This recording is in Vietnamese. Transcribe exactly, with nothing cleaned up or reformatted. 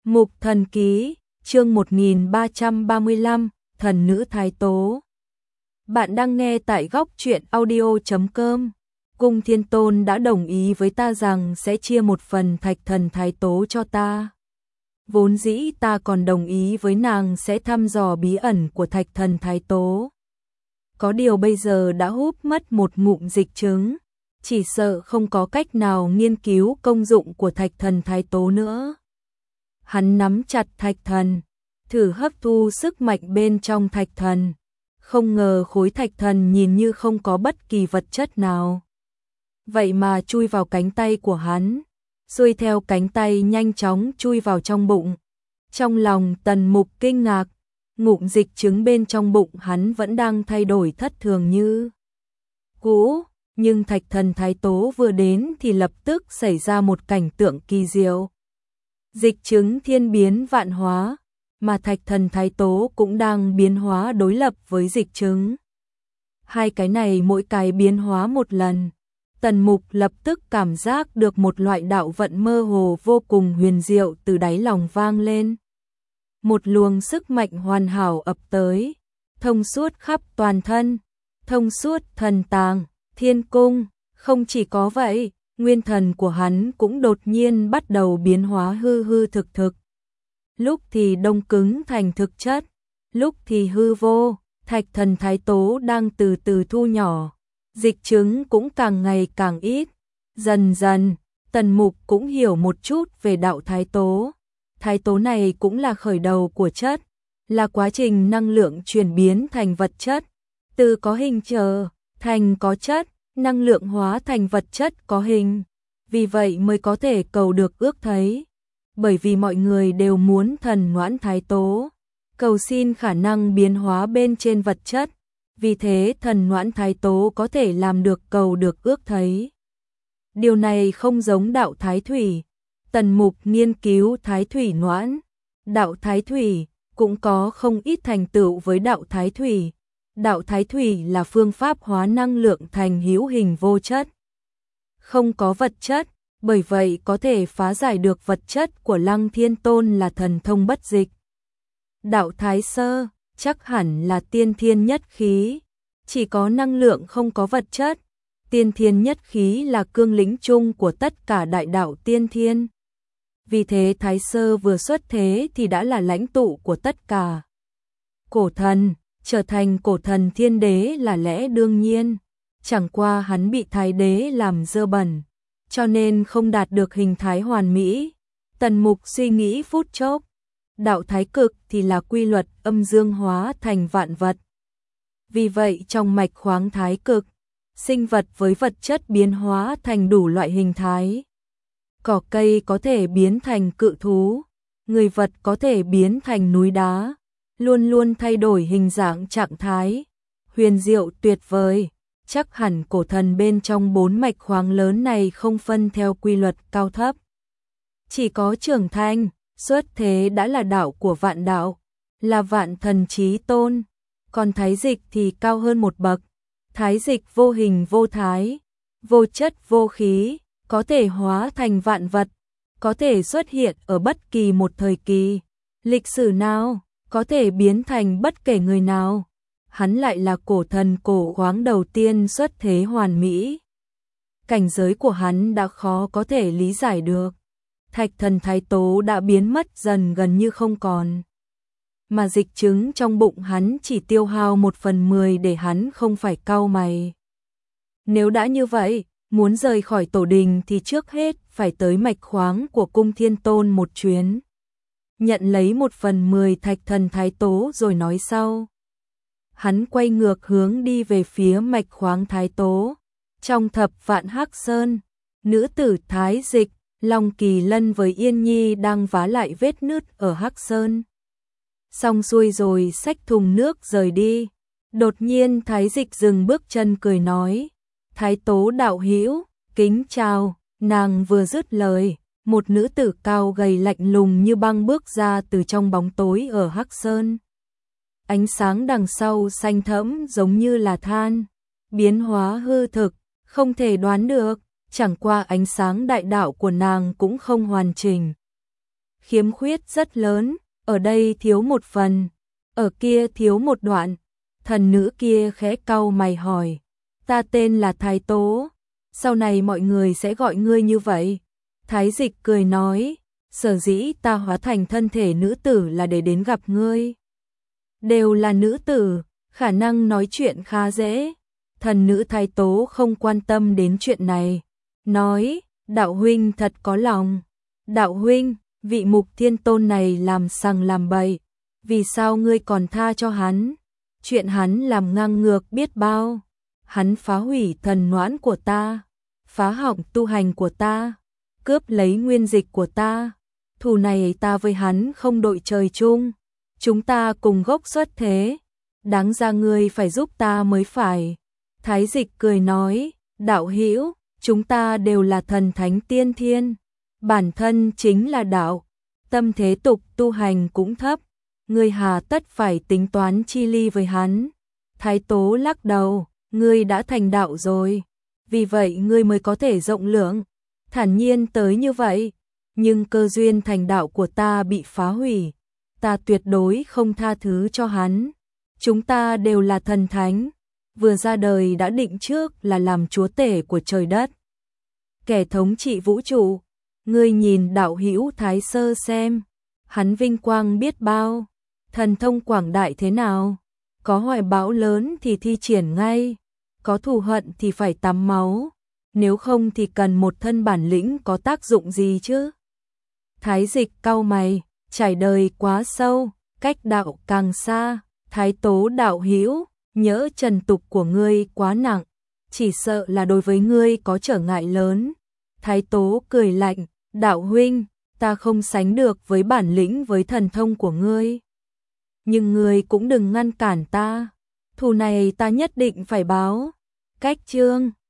Mục Thần Ký, chương một nghìn ba trăm ba mươi lăm, Thần Nữ Thái Tố. Bạn đang nghe tại góc truyện audio chấm com. Cung Thiên Tôn đã đồng ý với ta rằng sẽ chia một phần Thạch Thần Thái Tố cho ta. Vốn dĩ ta còn đồng ý với nàng sẽ thăm dò bí ẩn của Thạch Thần Thái Tố. Có điều bây giờ đã húp mất một ngụm dịch trứng, chỉ sợ không có cách nào nghiên cứu công dụng của Thạch Thần Thái Tố nữa. Hắn nắm chặt Thạch Thần, thử hấp thu sức mạnh bên trong Thạch Thần. Không ngờ khối Thạch Thần nhìn như không có bất kỳ vật chất nào. Vậy mà chui vào cánh tay của hắn, xuôi theo cánh tay nhanh chóng chui vào trong bụng. Trong lòng Tần Mục kinh ngạc, ngụm dịch trứng bên trong bụng hắn vẫn đang thay đổi thất thường như cũ, nhưng Thạch Thần Thái Tố vừa đến thì lập tức xảy ra một cảnh tượng kỳ diệu. Dịch trứng thiên biến vạn hóa, mà Thạch Thần Thái Tố cũng đang biến hóa đối lập với dịch trứng. Hai cái này mỗi cái biến hóa một lần. Tần Mục lập tức cảm giác được một loại đạo vận mơ hồ vô cùng huyền diệu từ đáy lòng vang lên. Một luồng sức mạnh hoàn hảo ập tới, thông suốt khắp toàn thân, thông suốt thần tàng, thiên cung. Không chỉ có vậy, nguyên thần của hắn cũng đột nhiên bắt đầu biến hóa hư hư thực thực. Lúc thì đông cứng thành thực chất, lúc thì hư vô. Thạch Thần Thái Tố đang từ từ thu nhỏ, dịch trứng cũng càng ngày càng ít. Dần dần, Tần Mục cũng hiểu một chút về đạo Thái Tố. Thái Tố này cũng là khởi đầu của chất, là quá trình năng lượng chuyển biến thành vật chất, từ có hình trở thành có chất, năng lượng hóa thành vật chất có hình. Vì vậy mới có thể cầu được ước thấy. Bởi vì mọi người đều muốn thần Noãn Thái Tố, cầu xin khả năng biến hóa bên trên vật chất. Vì thế thần Noãn Thái Tố có thể làm được cầu được ước thấy. Điều này không giống đạo Thái Thủy. Tần Mục nghiên cứu Thái Thủy Noãn, đạo Thái Thủy cũng có không ít thành tựu với đạo Thái Thủy. Đạo Thái Thủy là phương pháp hóa năng lượng thành hữu hình vô chất, không có vật chất, bởi vậy có thể phá giải được vật chất của Lăng Thiên Tôn là thần thông bất dịch. Đạo Thái Sơ chắc hẳn là tiên thiên nhất khí, chỉ có năng lượng không có vật chất. Tiên thiên nhất khí là cương lĩnh chung của tất cả đại đạo tiên thiên. Vì thế Thái Sơ vừa xuất thế thì đã là lãnh tụ của tất cả cổ thần, trở thành cổ thần thiên đế là lẽ đương nhiên. Chẳng qua hắn bị Thái đế làm dơ bẩn, cho nên không đạt được hình thái hoàn mỹ. Tần Mục suy nghĩ phút chốc, đạo Thái Cực thì là quy luật âm dương hóa thành vạn vật. Vì vậy trong mạch khoáng Thái Cực, sinh vật với vật chất biến hóa thành đủ loại hình thái. Cỏ cây có thể biến thành cự thú, người vật có thể biến thành núi đá, luôn luôn thay đổi hình dạng trạng thái. Huyền diệu tuyệt vời, chắc hẳn cổ thần bên trong bốn mạch khoáng lớn này không phân theo quy luật cao thấp. Chỉ có trưởng thành, xuất thế đã là đạo của vạn đạo, là vạn thần chí tôn. Còn Thái Dịch thì cao hơn một bậc. Thái Dịch vô hình vô thái, vô chất vô khí, có thể hóa thành vạn vật, có thể xuất hiện ở bất kỳ một thời kỳ lịch sử nào, có thể biến thành bất kể người nào. Hắn lại là cổ thần cổ khoáng đầu tiên xuất thế hoàn mỹ. Cảnh giới của hắn đã khó có thể lý giải được. Thạch Thần Thái Tố đã biến mất dần gần như không còn, mà dịch trứng trong bụng hắn chỉ tiêu hao một phần mười để hắn không phải cau mày. Nếu đã như vậy, muốn rời khỏi tổ đình thì trước hết phải tới mạch khoáng của Cung Thiên Tôn một chuyến, nhận lấy một phần mười Thạch Thần Thái Tố rồi nói sau. Hắn quay ngược hướng đi về phía mạch khoáng Thái Tố. Trong thập vạn Hắc Sơn, nữ tử Thái Dịch, Long Kỳ Lân với Yên Nhi đang vá lại vết nứt ở Hắc Sơn. Xong xuôi rồi xách thùng nước rời đi. Đột nhiên Thái Dịch dừng bước chân cười nói: Thái Tố đạo hữu, kính chào. Nàng vừa dứt lời, một nữ tử cao gầy lạnh lùng như băng bước ra từ trong bóng tối ở Hắc Sơn. Ánh sáng đằng sau xanh thẫm giống như là than, biến hóa hư thực, không thể đoán được. Chẳng qua ánh sáng đại đạo của nàng cũng không hoàn chỉnh. khiếm khuyết rất lớn, ở đây thiếu một phần, ở kia thiếu một đoạn. Thần nữ kia khẽ cau mày hỏi, ta tên là Thái Tố, sau này mọi người sẽ gọi ngươi như vậy. Thái Dịch cười nói, sở dĩ ta hóa thành thân thể nữ tử là để đến gặp ngươi. Đều là nữ tử, khả năng nói chuyện khá dễ. Thần nữ Thái Tố không quan tâm đến chuyện này, nói, đạo huynh thật có lòng. Đạo huynh, vị Mục Thiên Tôn này làm sằng làm bậy, vì sao ngươi còn tha cho hắn? Chuyện hắn làm ngang ngược biết bao, hắn phá hủy thần noãn của ta, phá hỏng tu hành của ta, cướp lấy nguyên dịch của ta. Thù này ta với hắn không đội trời chung, chúng ta cùng gốc xuất thế, đáng ra ngươi phải giúp ta mới phải. Thái Dịch cười nói, đạo hữu, chúng ta đều là thần thánh tiên thiên, bản thân chính là đạo, tâm thế tục tu hành cũng thấp, ngươi hà tất phải tính toán chi ly với hắn. Thái Tố lắc đầu, ngươi đã thành đạo rồi, vì vậy ngươi mới có thể rộng lượng, thản nhiên tới như vậy, nhưng cơ duyên thành đạo của ta bị phá hủy, ta tuyệt đối không tha thứ cho hắn. Chúng ta đều là thần thánh, vừa ra đời đã định trước là làm chúa tể của trời đất, kẻ thống trị vũ trụ. Ngươi nhìn đạo hữu Thái Sơ xem, hắn vinh quang biết bao, thần thông quảng đại thế nào, có hoài bão lớn thì thi triển ngay, có thù hận thì phải tắm máu, nếu không thì cần một thân bản lĩnh có tác dụng gì chứ? Thái Dịch cau mày, trải đời quá sâu, cách đạo càng xa. Thái Tố đạo hữu, nhỡ trần tục của ngươi quá nặng, chỉ sợ là đối với ngươi có trở ngại lớn. Thái Tố cười lạnh, đạo huynh, ta không sánh được với bản lĩnh với thần thông của ngươi, nhưng ngươi cũng đừng ngăn cản ta, thù này ta nhất định phải báo. Cách chương